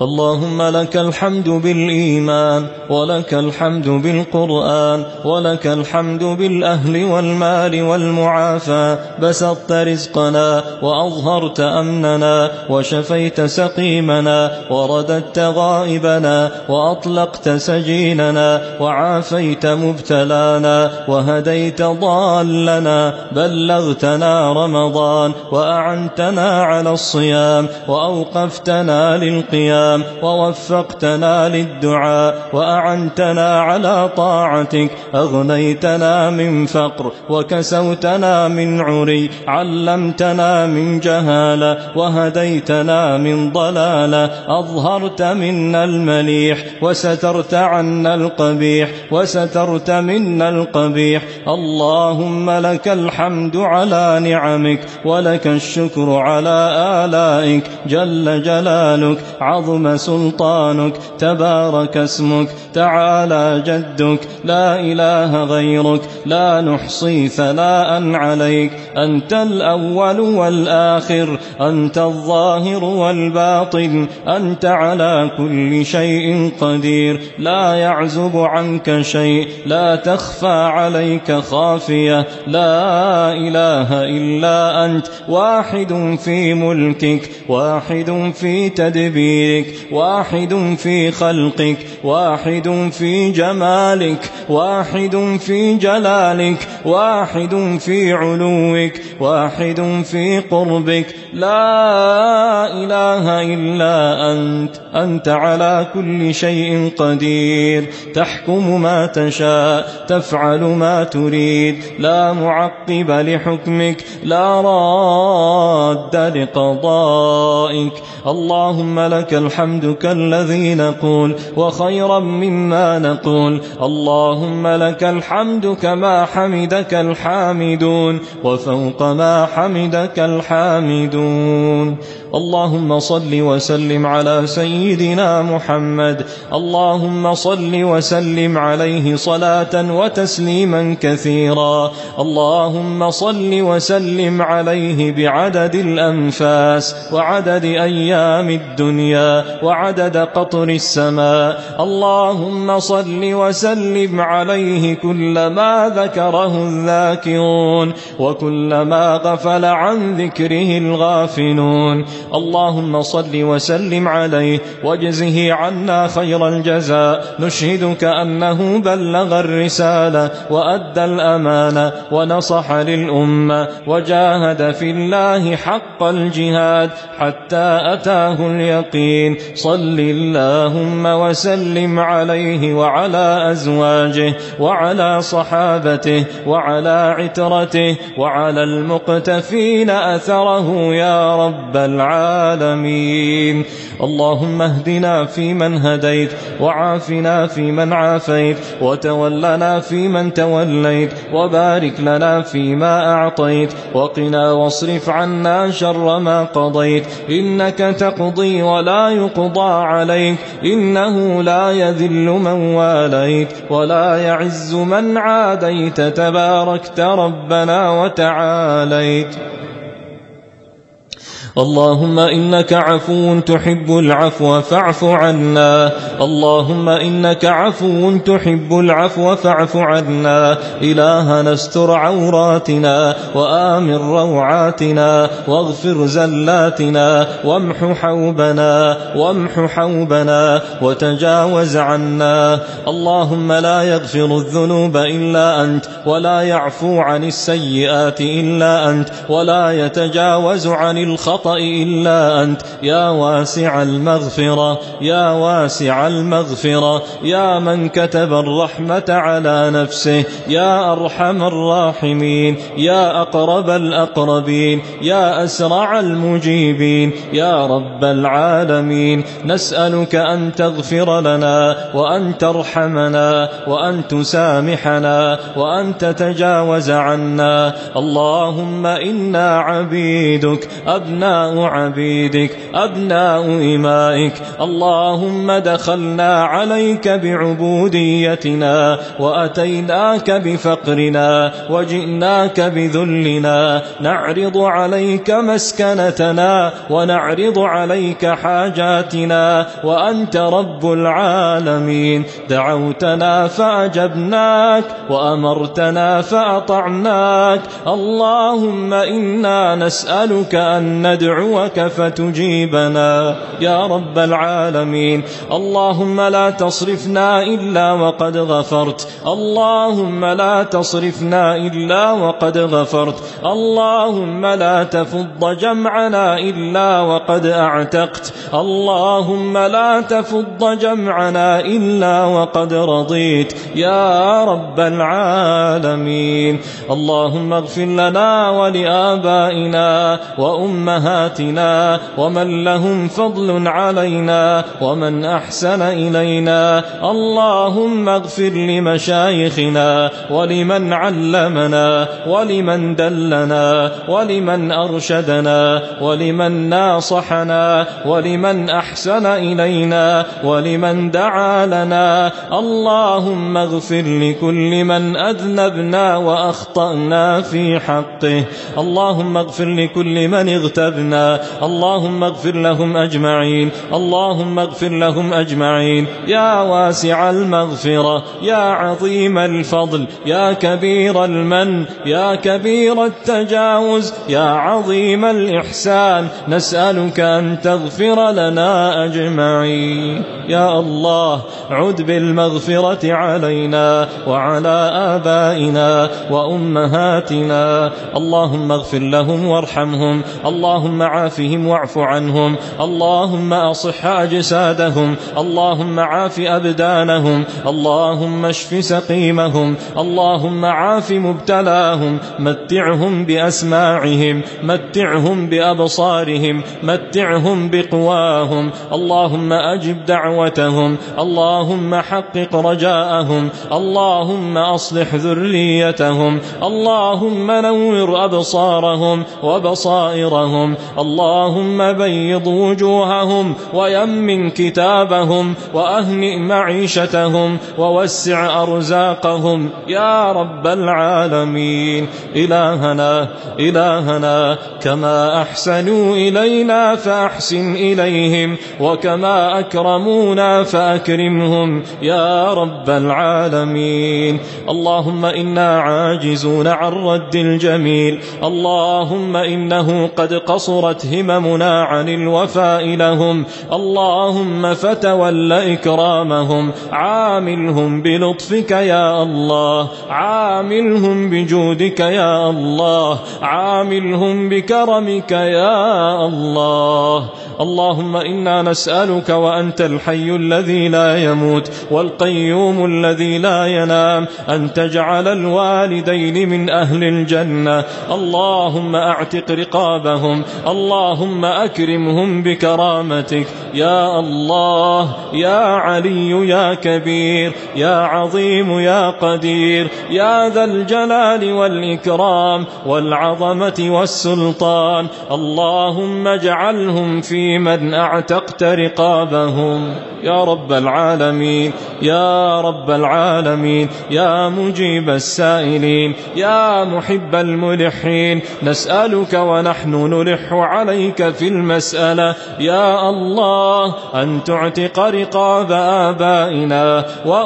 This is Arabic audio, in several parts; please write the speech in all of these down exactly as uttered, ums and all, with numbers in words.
اللهم لك الحمد بالإيمان، ولك الحمد بالقرآن، ولك الحمد بالأهل والمال والمعافى. بسطت رزقنا وأظهرت أمننا، وشفيت سقيمنا، ورددت غائبنا، وأطلقت سجيننا، وعافيت مبتلانا، وهديت ضالنا. بلغتنا رمضان وأعنتنا على الصيام، وأوقفتنا للقيام، ووفقتنا للدعاء، وأعنتنا على طاعتك. أغنيتنا من فقر، وكسوتنا من عري، علمتنا من جهالة، وهديتنا من ضلالة. أظهرت منا المليح، وسترت عنا القبيح، وسترت منا القبيح. اللهم لك الحمد على نعمك، ولك الشكر على آلائك. جل جلالك، عظم سلطانك، تبارك اسمك، تعالى جدك، لا إله غيرك، لا نحصي ثناء عليك. أنت الأول والآخر، أنت الظاهر والباطن، أنت على كل شيء قدير، لا يعزب عنك شيء، لا تخفى عليك خافية. لا إله إلا أنت، واحد في ملكك، واحد في تدبيرك، واحد في خلقك، واحد في جمالك، واحد في جلالك، واحد في علوك، واحد في قربك. لا إله إلا أنت، أنت على كل شيء قدير، تحكم ما تشاء، تفعل ما تريد، لا معقب لحكمك، لا راد لقضائك. اللهم لك الحمد كالذي نقول، وخيرا مما نقول. اللهم لك الحمد كما حمدك الحامدون، وفوق ما حمدك الحامدون. اللهم صل وسلم على سيدنا محمد، اللهم صل وسلم عليه صلاة وتسليما كثيرا. اللهم صل وسلم عليه بعدد الأنفاس، وعدد أيام الدنيا، وعدد قطر السماء. اللهم صل وسلم عليه كلما ذكره الذاكرون، وكلما غفل عن ذكره الغافلون. اللهم صل وسلم عليه، واجزه عنا خير الجزاء. نشهدك أنه بلغ الرسالة، وأدى الأمانة، ونصح للأمة، وجاهد في الله حق الجهاد حتى أتاه اليقين. صل اللهم وسلم عليه، وعلى أزواجه، وعلى صحابته، وعلى عترته، وعلى المقتفين أثره يا رب العالمين. اللهم اهدنا فيمن هديت، وعافنا فيمن عافيت، وتولنا فيمن توليت، وبارك لنا فيما أعطيت، وقنا واصرف عنا شر ما قضيت. إنك تقضي ولا يقضى عليك، إنه لا يذل من واليت، ولا يعز من عاديت. تباركت ربنا وتعاليت. اللهم إنك عفو تحب العفو فاعف عنا. اللهم إنك عفو تحب العفو فاعف عنا. إلهنا استر عوراتنا، وآمن روعاتنا، واغفر زلاتنا، وامح حوبنا، وامح حوبنا، وتجاوز عنا. اللهم لا يغفر الذنوب إلا أنت، ولا يعفو عن السيئات إلا أنت، ولا يتجاوز عن الخطأ إلا أنت. يا واسع المغفرة، يا واسع المغفرة، يا من كتب الرحمة على نفسه، يا أرحم الراحمين، يا أقرب الأقربين، يا أسرع المجيبين، يا رب العالمين. نسألك أن تغفر لنا، وأن ترحمنا، وأن تسامحنا، وأن تتجاوز عنا. اللهم إنا عبيدك، أبناء أبناء عبيدك أبناء إمائك. اللهم دخلنا عليك بعبوديتنا وأتيناك بفقرنا وجئناك بذلنا، نعرض عليك مسكنتنا ونعرض عليك حاجاتنا وأنت رب العالمين. دعوتنا فأجبناك وأمرتنا فأطعناك. اللهم إنا نسألك أن ندعوك فتجيبنا يا رب العالمين. اللهم لا تصرفنا إلا وقد غفرت، اللهم لا تصرفنا إلا وقد غفرت، اللهم لا تفض جمعنا إلا وقد أعتقت، اللهم لا تفض جمعنا إلا وقد رضيت يا رب العالمين. اللهم اغفر لنا ولآبائنا وأمهاتنا ومن لهم فضل علينا ومن أحسن إلينا. اللهم اغفر لمشايخنا ولمن علمنا ولمن دلنا ولمن أرشدنا ولمن ناصحنا ولمن أحسن إلينا ولمن دعا لنا. اللهم اغفر لكل من أذنبنا وأخطأنا في حقه. اللهم اغفر لكل من اغتبنا. اللهم اغفر لهم أجمعين. اللهم اغفر لهم أجمعين يا واسع المغفرة يا عظيم الفضل يا كبير المن يا كبير التجاوز يا عظيم الإحسان. نسألك أن تغفر لنا أجمعين يا الله. عد بالمغفرة علينا وعلى آبائنا وأمهاتنا. اللهم اغفر لهم وارحمهم. اللهم عافهم واعف عنهم. اللهم أصح أجسادهم. اللهم عاف أبدانهم. اللهم اشف سقيمهم. اللهم عاف مبتلاهم. متعهم بأسماعهم، متعهم بأبصارهم، متعهم بقواهم. اللهم أجب دعوتهم. اللهم حقق رجاءهم. اللهم أصلح ذريتهم. اللهم نور أبصارهم وبصائرهم. اللهم بيض وجوههم ويمن كتابهم وأهنئ معيشتهم ووسع أرزاقهم يا رب العالمين. إلهنا إلهنا كما أحسنوا إلينا فأحسن إليهم، وكما أكرمونا فأكرمهم يا رب العالمين. اللهم إنا عاجزون عن رد الجميل. اللهم إنه قد قصرت هممنا عن الوفاء لهم. اللهم فتول إكرامهم. عاملهم بلطفك يا الله، عاملهم بجودك يا الله، عاملهم بكرمك يا الله. اللهم إنا نسألك وأنت الحي الذي لا يموت والقيوم الذي لا ينام أن تجعل الوالدين من أهل الجنة. اللهم أعتق رقابهم. اللهم أكرمهم بكرامتك يا الله. يا علي يا كبير يا عظيم يا قدير يا ذا الجلال والإكرام والعظمة والسلطان. اللهم اجعلهم في من أعتقت رقابهم يا رب العالمين يا رب العالمين. يا مجيب السائلين يا محب الملحين، نسألك ونحن نلح عليك في المسألة يا الله أن تعتق رقاب آبائنا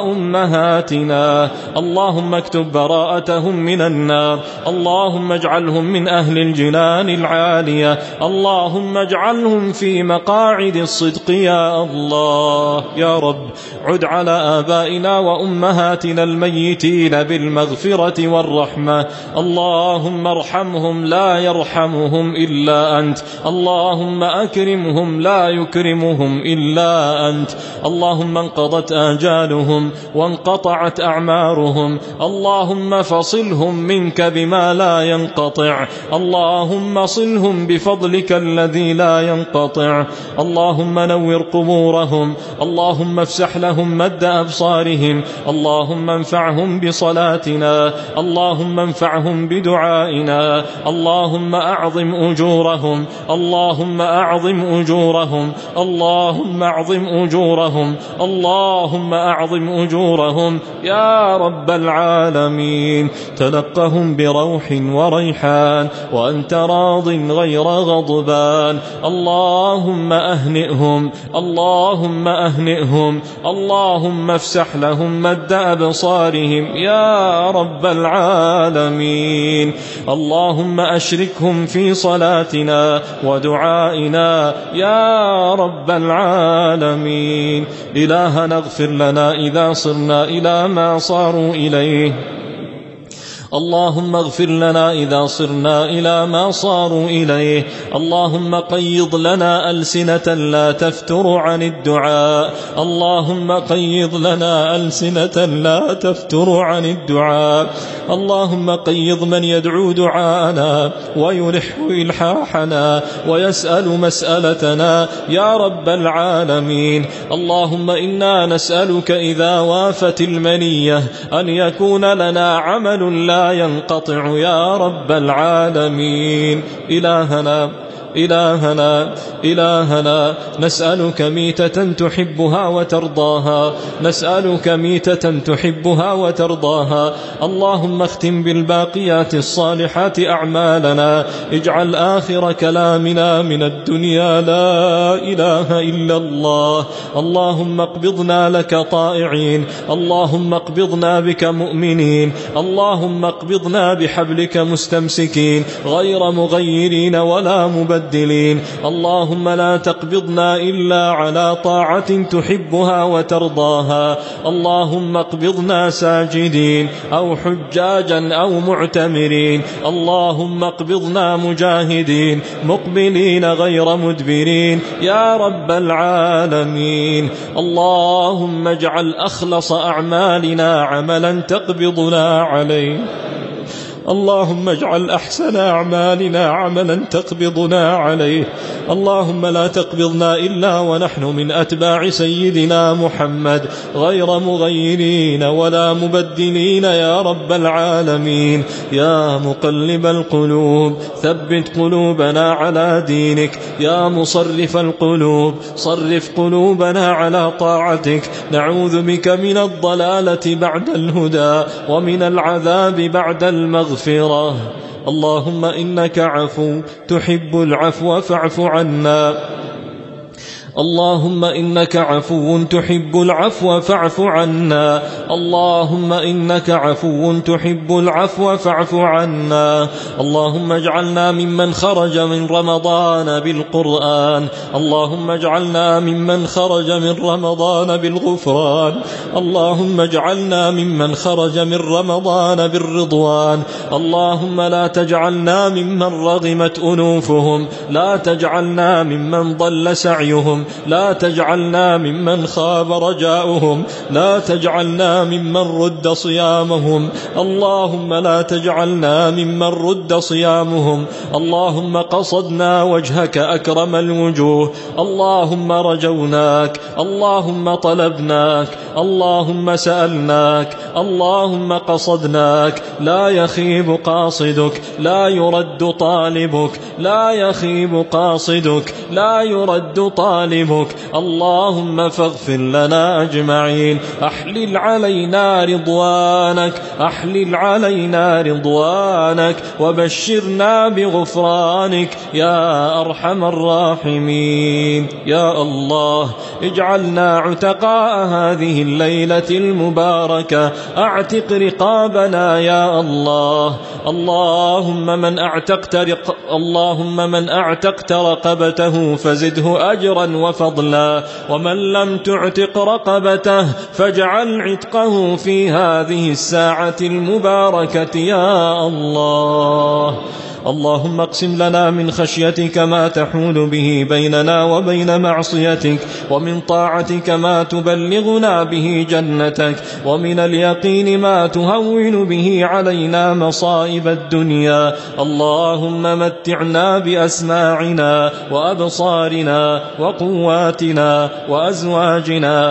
وأمهاتنا. اللهم اكتب براءتهم من النار. اللهم اجعلهم من أهل الجنان العالية. اللهم اجعلهم في مقاعد الصدق يا الله. يا رب عد على آبائنا وأمهاتنا الميتين بالمغفرة والرحمة. اللهم ارحمهم لا يرحمهم إلا أنت. اللهم أكرمهم لا يكرمهم إلا أنت. اللهم انقضت آجالهم وانقطعت أعمارهم. اللهم فصلهم منك بما لا ينقطع. اللهم صلهم بفضلك الذي لا ينقطع. اللهم نور قبورهم. اللهم افسح لهم مد أبصارهم. اللهم انفعهم بصلاتنا. اللهم انفعهم بدعائنا. اللهم أعظم أجورهم أجورهم اللهم أعظم أجورهم اللهم أعظم أجورهم اللهم أعظم أجورهم يا رب العالمين. تلقهم بروح وريحان وأنت راض غير غضبان. اللهم أهنئهم اللهم أهنئهم اللهم افسح لهم مد أبصارهم يا رب العالمين. اللهم أشركهم في صلاتنا ودعائنا يا رب العالمين. إلهنا اغفر لنا إذا صرنا إلى ما صاروا إليه. اللهم اغفر لنا إذا صرنا إلى ما صاروا إليه. اللهم قيض لنا ألسنة لا تفتر عن الدعاء. اللهم قيض لنا ألسنة لا تفتر عن الدعاء. اللهم قيض من يدعو دعاءنا ويلح إلحاحنا ويسأل مسألتنا يا رب العالمين. اللهم إنا نسألك إذا وافت المنية أن يكون لنا عمل لا ينقطع يا رب العالمين. إلهنا إلهنا إلهنا نسألك ميتة تحبها وترضاها نسألك ميتة تحبها وترضاها. اللهم اختم بالباقيات الصالحات أعمالنا. اجعل آخر كلامنا من الدنيا لا إله إلا الله. اللهم اقبضنا لك طائعين. اللهم اقبضنا بك مؤمنين. اللهم اقبضنا بحبلك مستمسكين غير مغيرين ولا مبدلين. اللهم لا تقبضنا إلا على طاعة تحبها وترضاها. اللهم اقبضنا ساجدين أو حجاجا أو معتمرين. اللهم اقبضنا مجاهدين مقبلين غير مدبرين يا رب العالمين. اللهم اجعل أخلص أعمالنا عملا تقبضنا عليه. اللهم اجعل أحسن أعمالنا عملا تقبضنا عليه. اللهم لا تقبضنا إلا ونحن من أتباع سيدنا محمد غير مغيرين ولا مبدلين يا رب العالمين. يا مقلب القلوب ثبت قلوبنا على دينك. يا مصرف القلوب صرف قلوبنا على طاعتك. نعوذ بك من الضلالة بعد الهدى ومن العذاب بعد المغفرة. اللهم إنك عفو تحب العفو فاعف عنا. اللهم إنك عفو تحب العفو فاعف عنا. اللهم إنك عفو تحب العفو فاعف عنا. اللهم اجعلنا ممن خرج من رمضان بالقرآن. اللهم اجعلنا ممن خرج من رمضان بالغفران. اللهم اجعلنا ممن خرج من رمضان بالرضوان. اللهم لا تجعلنا ممن رغمت أنوفهم. لا تجعلنا ممن ضل سعيهم. لا تجعلنا ممن خاب رجاؤهم. لا تجعلنا ممن رد صيامهم. اللهم لا تجعلنا ممن رد صيامهم. اللهم قصدنا وجهك أكرم الوجوه. اللهم رجوناك. اللهم طلبناك. اللهم سألناك. اللهم قصدناك. لا يخيب قاصدك. لا يرد طالبك. لا يخيب قاصدك. لا يرد طالبك. اللهم فاغفر لنا أجمعين. أحلل علينا رضوانك. أحلل علينا رضوانك وبشرنا بغفرانك يا أرحم الراحمين. يا الله اجعلنا عتقاء هذه الليلة المباركة. أعتق رقابنا يا الله. اللهم من أعتقت رق... اللهم من أعتقت رقبته فزده أجرا وفضلا. ومن لم تعتق رقبته فاجعل عتقه في هذه الساعة المباركة يا الله. اللهم اقسم لنا من خشيتك ما تحول به بيننا وبين معصيتك ومن طاعتك ما تبلغنا به جنتك ومن اليقين ما تهون به علينا مصائب الدنيا. اللهم متعنا بأسماعنا وأبصارنا وقواتنا وأزواجنا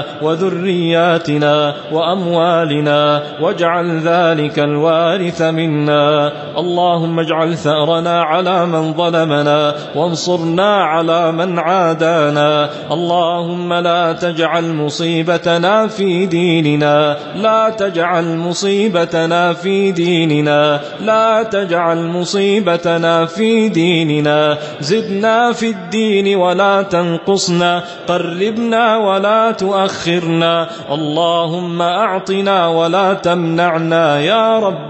وذرياتنا وأموالنا واجعل ذلك الوارث منا. اللهم اجعل ثأرنا ثأرنا على من ظلمنا وانصرنا على من عادانا. اللهم لا تجعل مصيبتنا في ديننا لا تجعل مصيبتنا في ديننا لا تجعل مصيبتنا في ديننا زدنا في الدين ولا تنقصنا قربنا ولا تؤخرنا. اللهم أعطنا ولا تمنعنا يا رب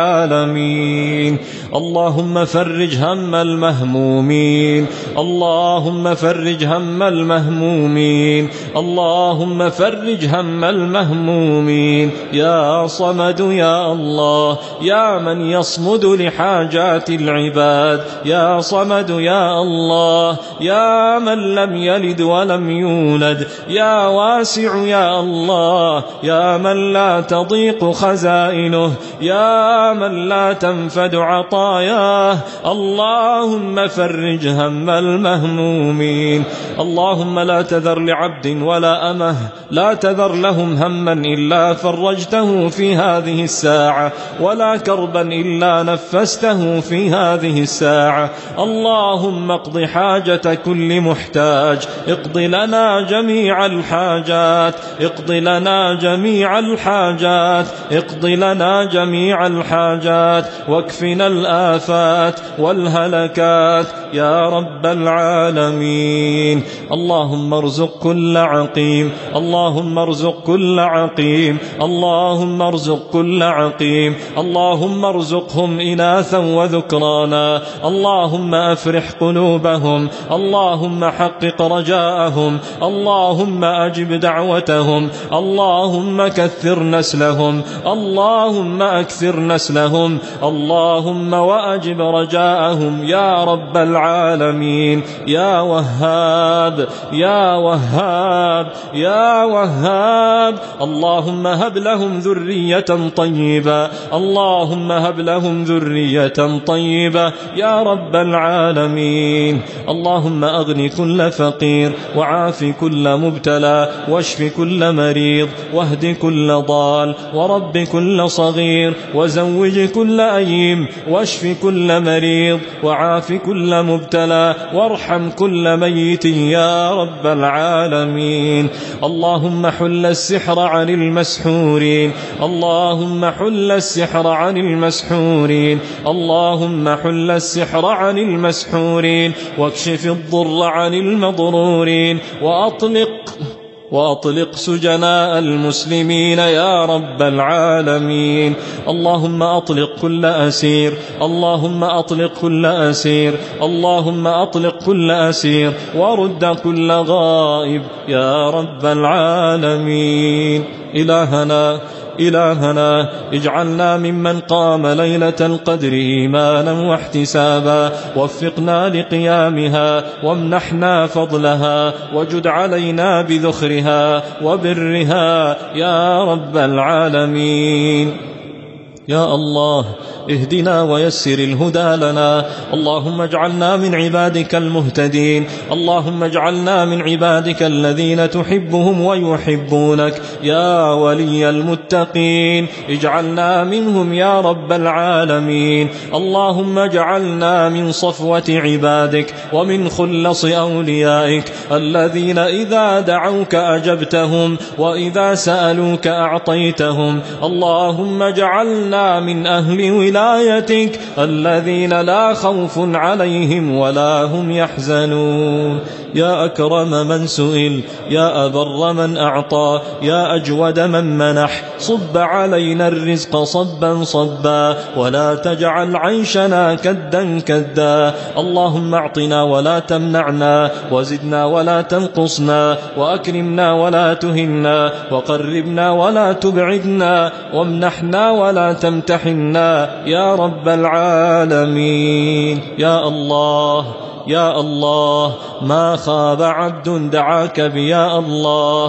العالمين. اللهم فرج هم المهمومين اللهم فرج هم المهمومين اللهم فرج هم المهمومين يا صمد يا الله يا من يصمد لحاجات العباد يا صمد يا الله يا من لم يلد ولم يولد يا واسع يا الله يا من لا تضيق خزائنه يا من لا تنفد عطاياه. اللهم فرج هم المهمومين. اللهم لا تذر لعبد ولا أمه لا تذر لهم هما إلا فرجته في هذه الساعة ولا كربا إلا نفسته في هذه الساعة. اللهم اقض حاجة كل محتاج اقض لنا جميع الحاجات اقض لنا جميع الحاجات اقض لنا جميع الحاجات واكفنا الآفات والهلكات يا رب العالمين. اللهم ارزق كل عقيم اللهم ارزق كل عقيم اللهم ارزق كل عقيم اللهم ارزقهم إناثا وذكرانا. اللهم أفرح قلوبهم اللهم حقق رجاءهم اللهم أجب دعوتهم اللهم كثر نسلهم اللهم أكثر نسلهم اللهم وأجب رجاءهم يا رب العالمين. يا وهاب يا وهاب يا وهاب. اللهم هب لهم ذرية طيبة اللهم هب لهم ذرية طيبة يا رب العالمين. اللهم أغن كل فقير وعاف كل مبتلى واشف كل مريض واهد كل ضال ورب كل صغير وزوج كل أيم واشف كل مريض وعاف كل مبتلى وارحم كل ميت يا رب العالمين. اللهم حل السحر عن المسحورين اللهم حل السحر عن المسحورين اللهم حل السحر عن المسحورين واكشف الضر عن المضرورين وأطلق وأطلق سجناء المسلمين يا رب العالمين. اللهم أطلق كل أسير اللهم أطلق كل أسير اللهم أطلق كل أسير ورد كل غائب يا رب العالمين. إلهنا إلهنا اجعلنا ممن قام ليلة القدر إيمانا واحتسابا وفقنا لقيامها وامنحنا فضلها وجد علينا بذخرها وبرها يا رب العالمين. يا الله اهدنا ويسر الهدى لنا. اللهم اجعلنا من عبادك المهتدين اللهم اجعلنا من عبادك الذين تحبهم ويحبونك يا ولي المتقين. اجعلنا منهم يا رب العالمين. اللهم اجعلنا من صفوة عبادك ومن خلص أوليائك الذين إذا دعوك أجبتهم وإذا سألوك أعطيتهم. اللهم اجعلنا من أهل ولايتك الذين لا خوف عليهم ولا هم يحزنون. يا أكرم من سئل يا أبر من أعطى يا أجود من منح صب علينا الرزق صبا صبا ولا تجعل عيشنا كدا كدا. اللهم اعطنا ولا تمنعنا وزدنا ولا تنقصنا وأكرمنا ولا تهنا وقربنا ولا تبعدنا وامنحنا ولا تمتحنا يا رب العالمين. يا الله يا الله ما خاب عبد دعاك بيا الله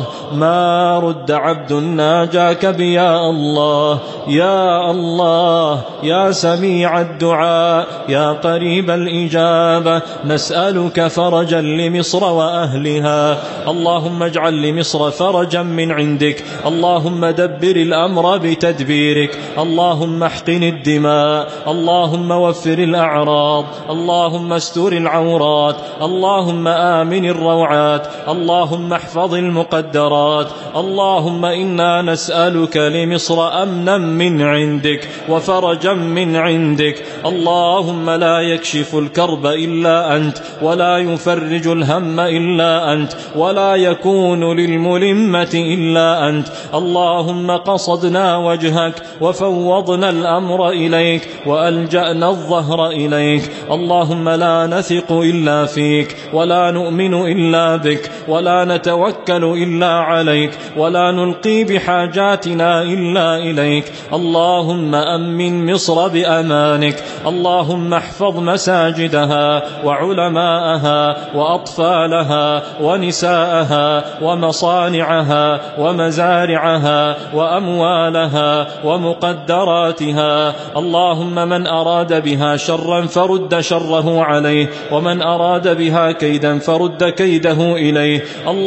ما رد عبد ناجاك بيا الله يا الله يا سميع الدعاء يا قريب الإجابة نسألك فرجا لمصر وأهلها. اللهم اجعل لمصر فرجا من عندك. اللهم دبر الأمر بتدبيرك. اللهم احقن الدماء. اللهم وفر الأعراض. اللهم استر العورات. اللهم آمن الروعات. اللهم احفظ المقدرات. اللهم إنا نسألك لمصر أمنا من عندك وفرجا من عندك. اللهم لا يكشف الكرب إلا أنت ولا يفرج الهم إلا أنت ولا يكون للملمة إلا أنت. اللهم قصدنا وجهك وفوضنا الأمر إليك وألجأنا الظهر إليك. اللهم لا نثق إلا فيك ولا نؤمن إلا بك ولا نتوكل إلا عليك ولا نلقي بحاجاتنا إلا إليك. اللهم أمن مصر بأمانك. اللهم احفظ مساجدها وعلماءها وأطفالها ونساءها ومصانعها ومزارعها وأموالها ومقدراتها. اللهم من أراد بها شرا فرد شره عليه ومن أراد بها كيدا فرد كيده إليه.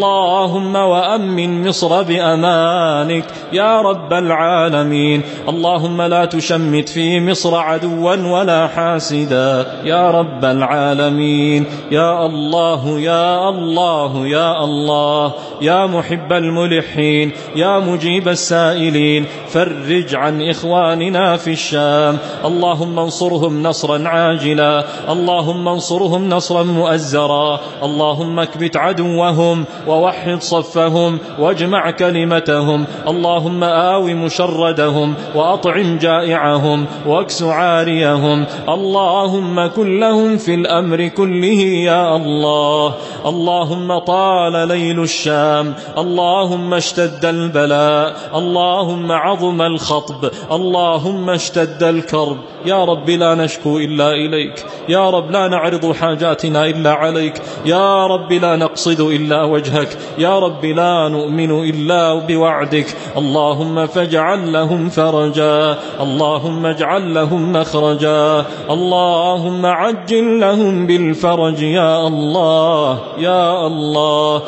اللهم وأمن مصر بأمانك يا رب العالمين. اللهم لا تشمت في مصر عدوا ولا حاسدا يا رب العالمين. يا الله يا الله يا الله يا محب الملحين يا مجيب السائلين فرج عن إخواننا في الشام. اللهم انصرهم نصرا عاجلا. اللهم انصرهم نصرا مؤزرا. اللهم اكبت عدوهم ووحد صفهم واجمع كلمتهم. اللهم آو مشردهم وأطعم جائعهم واكس عاريهم. اللهم كن لهم في الأمر كله يا الله. اللهم طال ليل الشام. اللهم اشتد البلاء. اللهم عظم الخطب. اللهم اشتد الكرب. يا رب لا نشكو إلا إليك. يا رب لا نعرض حاجاتنا إلا عليك. يا رب لا نقصد إلا وجهك. يا رب لا نؤمن إلا بوعدك. اللهم فاجعل لهم فرجا. اللهم اجعل لهم مخرجا. اللهم عجل لهم بالفرج يا الله يا الله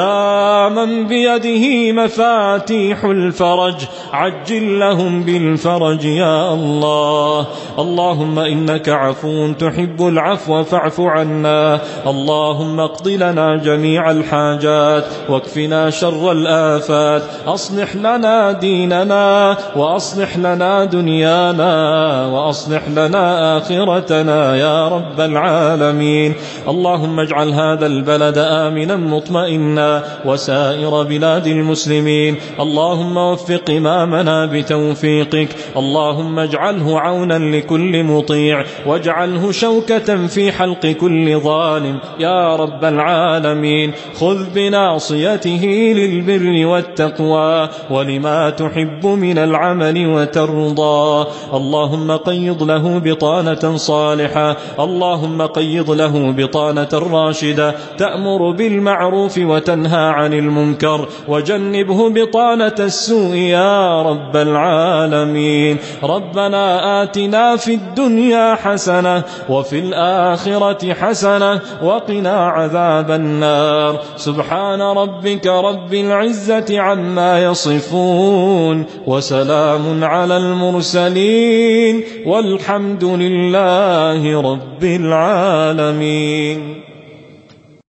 يا من بيده مفاتيح الفرج عجل لهم بالفرج يا الله. اللهم إنك عفو تحب العفو فاعف عنا. اللهم اقض لنا جميع الحاجات واكفنا شر الآفات. أصلح لنا ديننا وأصلح لنا دنيانا وأصلح لنا آخرتنا يا رب العالمين. اللهم اجعل هذا البلد آمنا مطمئنا وسائر بلاد المسلمين. اللهم وفق إمامنا بتوفيقك. اللهم اجعله عونا لكل مطيع واجعله شوكة في حلق كل ظالم يا رب العالمين. خذ بناصيته للبر والتقوى ولما تحب من العمل وترضى. اللهم قيض له بطانة صالحة. اللهم قيض له بطانة راشدة تأمر بالمعروف وتنهى عن المنكر وجنبه بطانة السوء يا رب العالمين. ربنا آتنا في الدنيا حسنة وفي الآخرة حسنة وقنا عذاب النار. سبحان ربك رب العزة عما يصفون وسلام على المرسلين والحمد لله رب العالمين.